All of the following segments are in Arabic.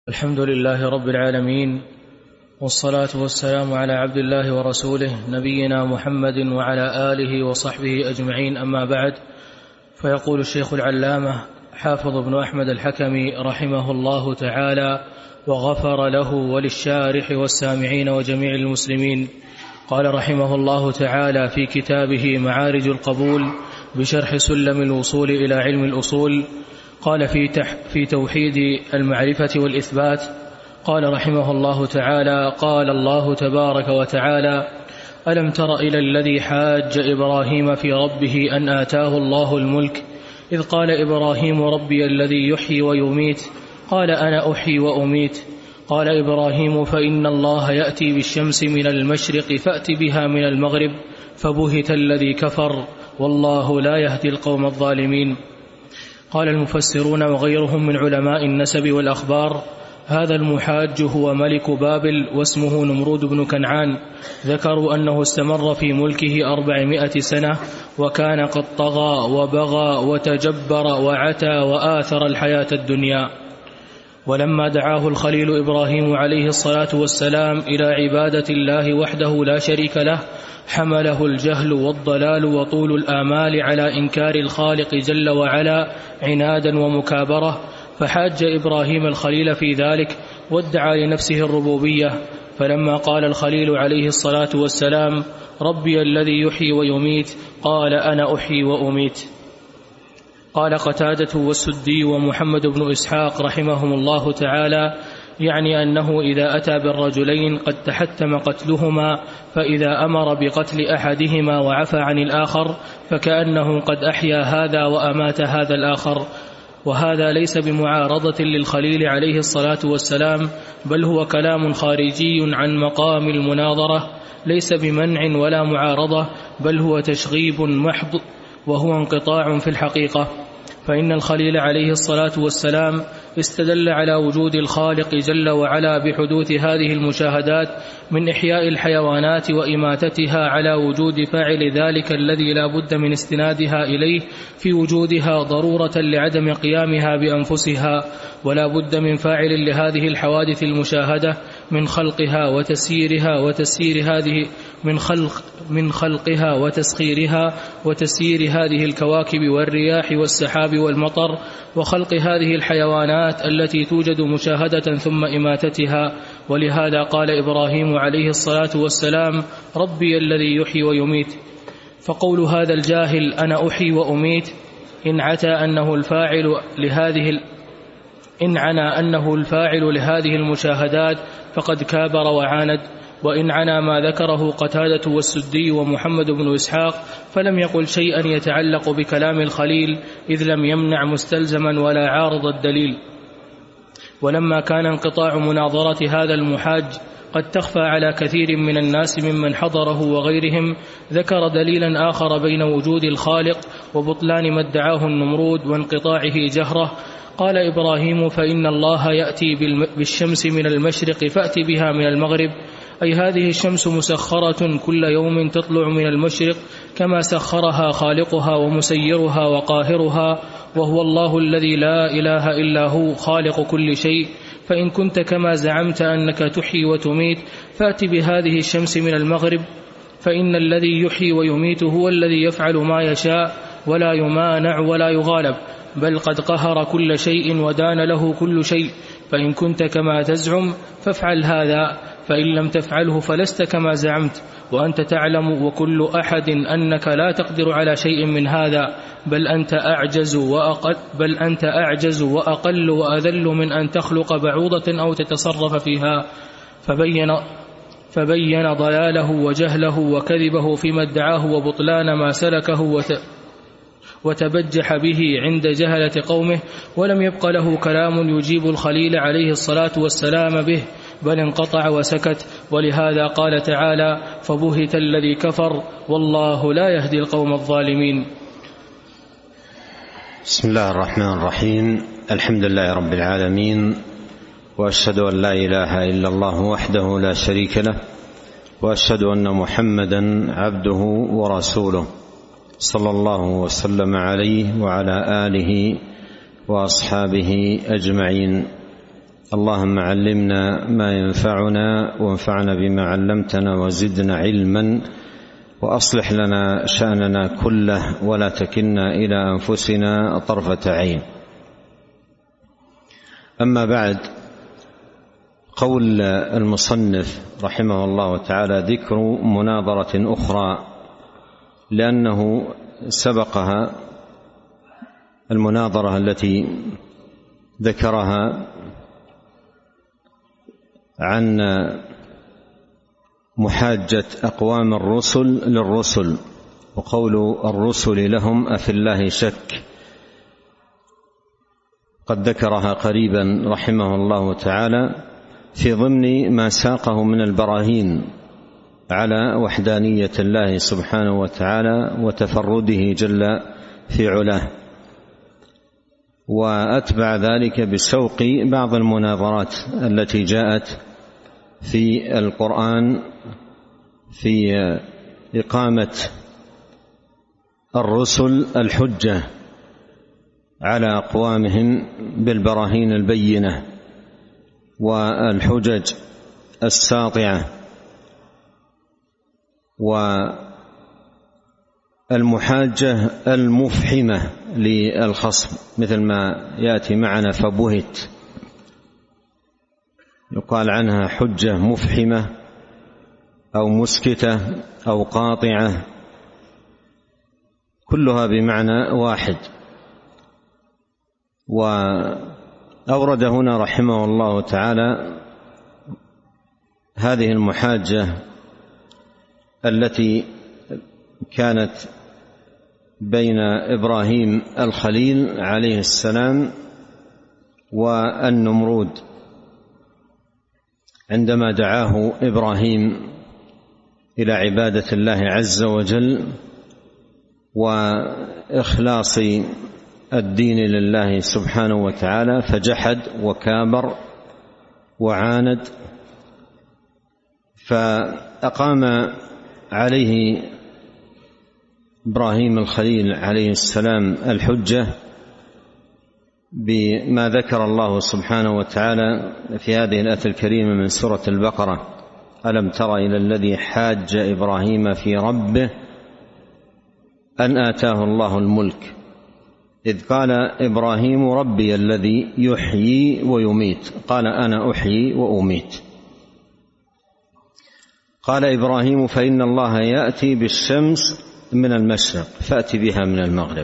الحمد لله رب العالمين، والصلاة والسلام على عبد الله ورسوله نبينا محمد وعلى آله وصحبه أجمعين، أما بعد. فيقول الشيخ العلامة حافظ بن أحمد الحكمي رحمه الله تعالى وغفر له وللشارح والسامعين وجميع المسلمين. قال رحمه الله تعالى في كتابه معارج القبول بشرح سلم الوصول إلى علم الأصول، قال في توحيد المعرفة والإثبات، قال رحمه الله تعالى: قال الله تبارك وتعالى: ألم تر إلى الذي حاج إبراهيم في ربه أن آتاه الله الملك إذ قال إبراهيم ربي الذي يحيي ويميت قال أنا أحيي وأميت قال إبراهيم فإن الله يأتي بالشمس من المشرق فأت بها من المغرب فبهت الذي كفر والله لا يهدي القوم الظالمين. قال المفسرون وغيرهم من علماء النسب والأخبار: هذا المحاج هو ملك بابل واسمه نمرود بن كنعان. ذكروا أنه استمر في ملكه 400 سنة، وكان قد طغى وبغى وتجبر وعتى وآثر الحياة الدنيا. ولما دعاه الخليل إبراهيم عليه الصلاة والسلام إلى عبادة الله وحده لا شريك له، حمله الجهل والضلال وطول الآمال على إنكار الخالق جل وعلا عنادا ومكابرة، فحاج إبراهيم الخليل في ذلك وادعى لنفسه الربوبية. فلما قال الخليل عليه الصلاة والسلام: ربي الذي يحيي ويميت قال أنا أحيي وأميت. قال قتادة والسدي ومحمد بن إسحاق رحمهم الله تعالى: يعني أنه إذا أتى بالرجلين قد تحتم قتلهما، فإذا أمر بقتل أحدهما وعفى عن الآخر فكأنه قد أحيا هذا وأمات هذا الآخر. وهذا ليس بمعارضة للخليل عليه الصلاة والسلام، بل هو كلام خارجي عن مقام المناظرة، ليس بمنع ولا معارضة، بل هو تشغيب محض وهو انقطاع في الحقيقة. فإن الخليل عليه الصلاة والسلام استدل على وجود الخالق جل وعلا بحدوث هذه المشاهدات من إحياء الحيوانات وإماتتها على وجود فاعل ذلك الذي لا بد من استنادها إليه في وجودها ضرورة لعدم قيامها بأنفسها، ولا بد من فاعل لهذه الحوادث المشاهدة من خلقها وتسخيرها وتسيير هذه الكواكب والرياح والسحاب والمطر، وخلق هذه الحيوانات التي توجد مشاهدة ثم إماتتها. ولهذا قال إبراهيم عليه الصلاة والسلام: ربي الذي يحيي ويميت. فقول هذا الجاهل أنا أحيي وأميت إن عنى أنه الفاعل لهذه المشاهدات فقد كابر وعاند، وإن عنى ما ذكره قتادة والسدي ومحمد بن إسحاق فلم يقل شيئا يتعلق بكلام الخليل، إذ لم يمنع مستلزما ولا عارض الدليل. ولما كان انقطاع مناظرة هذا المحاج قد تخفى على كثير من الناس ممن حضره وغيرهم، ذكر دليلا آخر بين وجود الخالق وبطلان ما ادعاه النمرود وانقطاعه جهره. قال إبراهيم فإن الله يأتي بالشمس من المشرق فأت بها من المغرب، أي هذه الشمس مسخرة كل يوم تطلع من المشرق كما سخرها خالقها ومسيرها وقاهرها، وهو الله الذي لا إله إلا هو خالق كل شيء. فإن كنت كما زعمت أنك تحيي وتميت فأت بهذه الشمس من المغرب، فإن الذي يحيي ويميت هو الذي يفعل ما يشاء ولا يمانع ولا يغالب، بل قد قهر كل شيء ودان له كل شيء. فإن كنت كما تزعم فافعل هذا، فإن لم تفعله فلست كما زعمت، وأنت تعلم وكل أحد أنك لا تقدر على شيء من هذا، بل أنت أعجز وأقل وأذل من أن تخلق بعوضة أو تتصرف فيها. فبين ضلاله وجهله وكذبه فيما ادعاه وبطلان ما سلكه وتبجح به عند جهلة قومه، ولم يبق له كلام يجيب الخليل عليه الصلاة والسلام به، بل انقطع وسكت. ولهذا قال تعالى: فبهت الذي كفر والله لا يهدي القوم الظالمين. بسم الله الرحمن الرحيم. الحمد لله رب العالمين، وأشهد أن لا إله إلا الله وحده لا شريك له، وأشهد أن محمدا عبده ورسوله، صلى الله وسلم عليه وعلى آله وأصحابه أجمعين. اللهم علمنا ما ينفعنا وانفعنا بما علمتنا وزدنا علما وأصلح لنا شأننا كله ولا تكلنا إلى أنفسنا طرفة عين. أما بعد، قول المصنف رحمه الله تعالى ذكر مناظرة أخرى، لأنه سبقها المناظرة التي ذكرها عن محاجة أقوام الرسل للرسل وقول الرسل لهم أفي الله شك، قد ذكرها قريبا رحمه الله تعالى في ضمن ما ساقه من البراهين على وحدانية الله سبحانه وتعالى وتفرده جل في علاه، وأتبع ذلك بسوق بعض المناظرات التي جاءت في القرآن في إقامة الرسل الحجة على أقوامهم بالبراهين البينة والحجج الساطعة والمحاجة المفحمة للخصم، مثل ما يأتي معنا فبهت، يقال عنها حجة مفحمة أو مسكتة أو قاطعة، كلها بمعنى واحد. وأورد هنا رحمه الله تعالى هذه المحاجة التي كانت بين إبراهيم الخليل عليه السلام والنمرود، عندما دعاه إبراهيم إلى عبادة الله عز وجل وإخلاص الدين لله سبحانه وتعالى، فجحد وكابر وعاند، فأقام عليه إبراهيم الخليل عليه السلام الحجة بما ذكر الله سبحانه وتعالى في هذه الآية الكريمة من سورة البقرة: ألم تر إلى الذي حاج إبراهيم في ربه أن آتاه الله الملك إذ قال إبراهيم ربي الذي يحيي ويميت قال أنا أحيي وأميت. قال إبراهيم فإن الله يأتي بالشمس من المشرق فأتي بها من المغرب.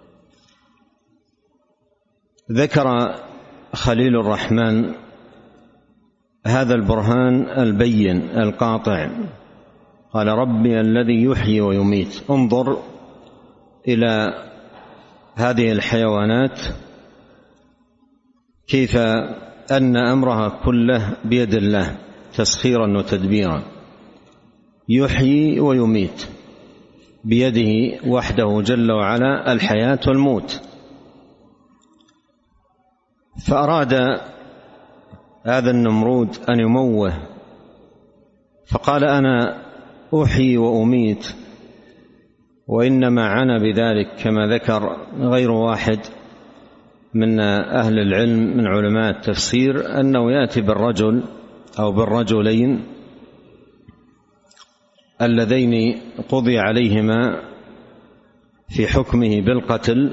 ذكر خليل الرحمن هذا البرهان البين القاطع، قال ربي الذي يحيي ويميت. انظر إلى هذه الحيوانات كيف أن أمرها كله بيد الله تسخيرا وتدبيرا، يحيي ويميت بيده وحده جل وعلا الحياة والموت. فأراد هذا النمرود أن يموه، فقال أنا أحيي وأميت، وإنما عنى بذلك كما ذكر غير واحد من أهل العلم من علماء التفسير أنه يأتي بالرجل أو بالرجلين اللذين قضي عليهما في حكمه بالقتل،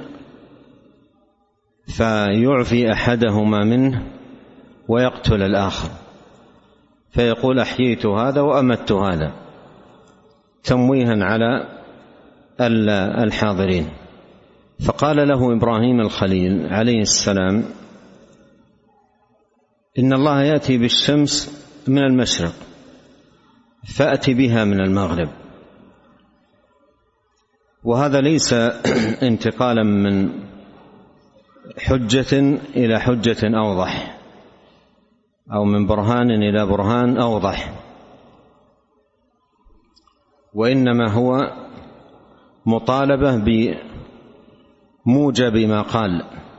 فيعفي أحدهما منه ويقتل الآخر، فيقول أحييت هذا وأمت هذا، تمويها على الحاضرين. فقال له إبراهيم الخليل عليه السلام إن الله يأتي بالشمس من المشرق فأتي بها من المغرب. وهذا ليس انتقالا من حجة إلى حجة أوضح أو من برهان إلى برهان أوضح، وإنما هو مطالبة بموجب ما قال.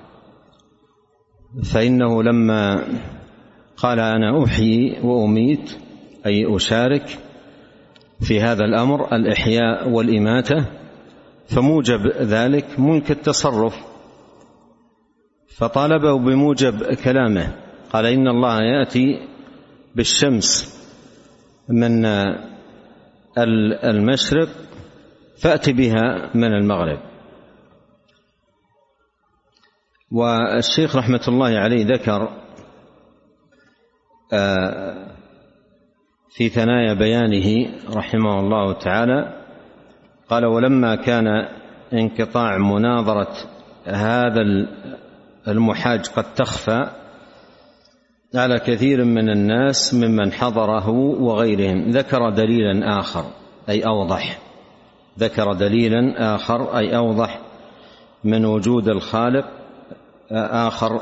فإنه لما قال أنا أحيي وأميت أي أشارك في هذا الأمر الإحياء والإماتة، فموجب ذلك ملك التصرف، فطالبه بموجب كلامه قال إن الله يأتي بالشمس من المشرق فأت بها من المغرب. والشيخ رحمة الله عليه ذكر في ثنايا بيانه رحمه الله تعالى قال: ولما كان انقطاع مناظرة هذا المحاج قد تخفى على كثير من الناس ممن حضره وغيرهم، ذكر دليلا آخر أي أوضح من وجود الخالق آخر،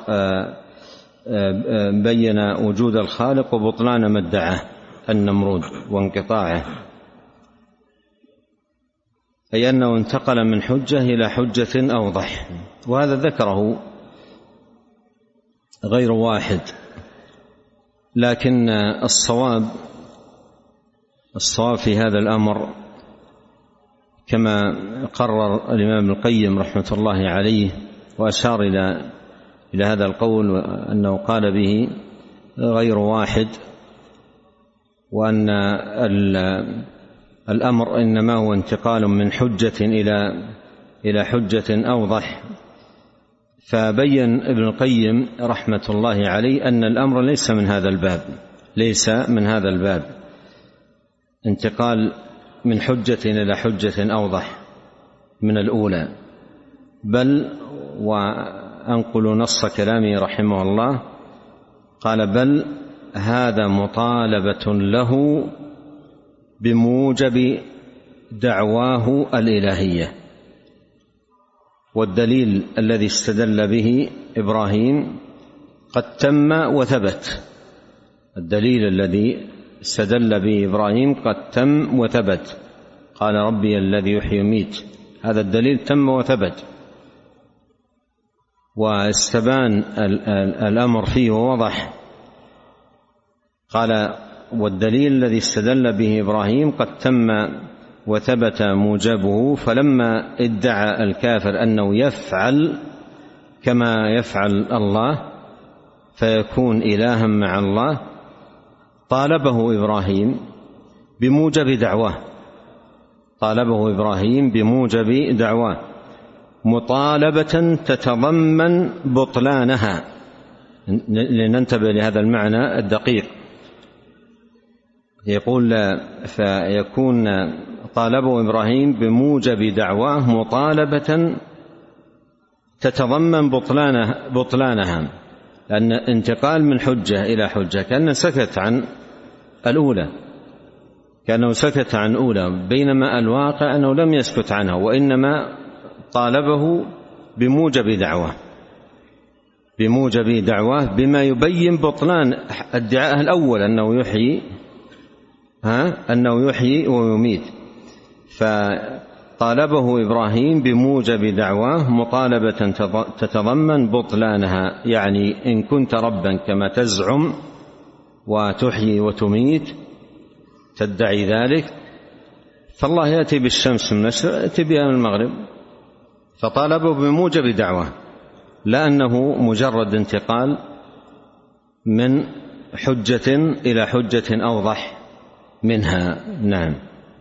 بين وجود الخالق وبطلان ما ادعاه النمرود وانقطاعه، أي أنه انتقل من حجة إلى حجة أوضح. وهذا ذكره غير واحد، لكن الصواب في هذا الأمر كما قرر الإمام القيم رحمة الله عليه وأشار إلى هذا القول أنه قال به غير واحد، وأن الأمر إنما هو انتقال من حجة إلى حجة أوضح. فبين ابن القيم رحمة الله عليه أن الأمر ليس من هذا الباب انتقال من حجة إلى حجة أوضح من الأولى، بل وأنقل نص كلامه رحمه الله قال: بل هذا مطالبة له بموجب دعواه الإلهية. والدليل الذي استدل به إبراهيم قد تم وثبت، قال: ربي الذي يحيي ويميت، هذا الدليل تم وثبت واستبان الأمر فيه ووضح. قال: والدليل الذي استدل به إبراهيم قد تم وثبت موجبه، فلما ادعى الكافر أنه يفعل كما يفعل الله فيكون إلها مع الله، طالبه إبراهيم بموجب دعواه مطالبة تتضمن بطلانها. لننتبه لهذا المعنى الدقيق. يقول: فيكون طالبه إبراهيم بموجب دعواه مطالبة تتضمن بطلانها، لأن انتقال من حجة إلى حجة كأنه سكت عن الأولى، بينما الواقع أنه لم يسكت عنها، وإنما طالبه بموجب دعواه بما يبين بطلان ادعاءه الأول أنه يحيي ويميت. فطالبه إبراهيم بموجب دعواه مطالبة تتضمن بطلانها، يعني إن كنت ربا كما تزعم وتحيي وتميت تدعي ذلك، فالله يأتي بالشمس من المشرق يأتي بها من المغرب. فطالبه بموجب دعواه، لا أنه مجرد انتقال من حجة إلى حجة أوضح منها. نعم.